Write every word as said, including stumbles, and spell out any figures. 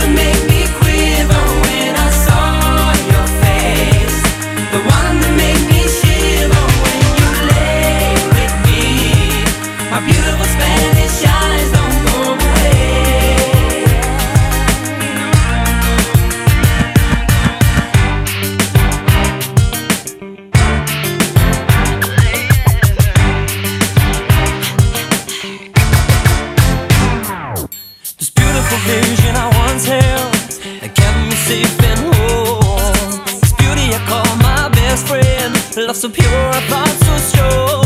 that made me quiver when I saw your face, the one that made me shiver when you lay with me. My beautiful Spanish eyes don't go away. This beautiful vision I once held, it kept me safe and whole. This beauty I call my best friend, love so pure, I thought so strong.